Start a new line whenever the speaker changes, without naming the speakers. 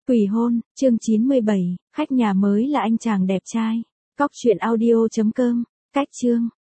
Quỷ hôn, chương 97, khách nhà mới là anh chàng đẹp trai. Cóc truyện audio.com, cách chương.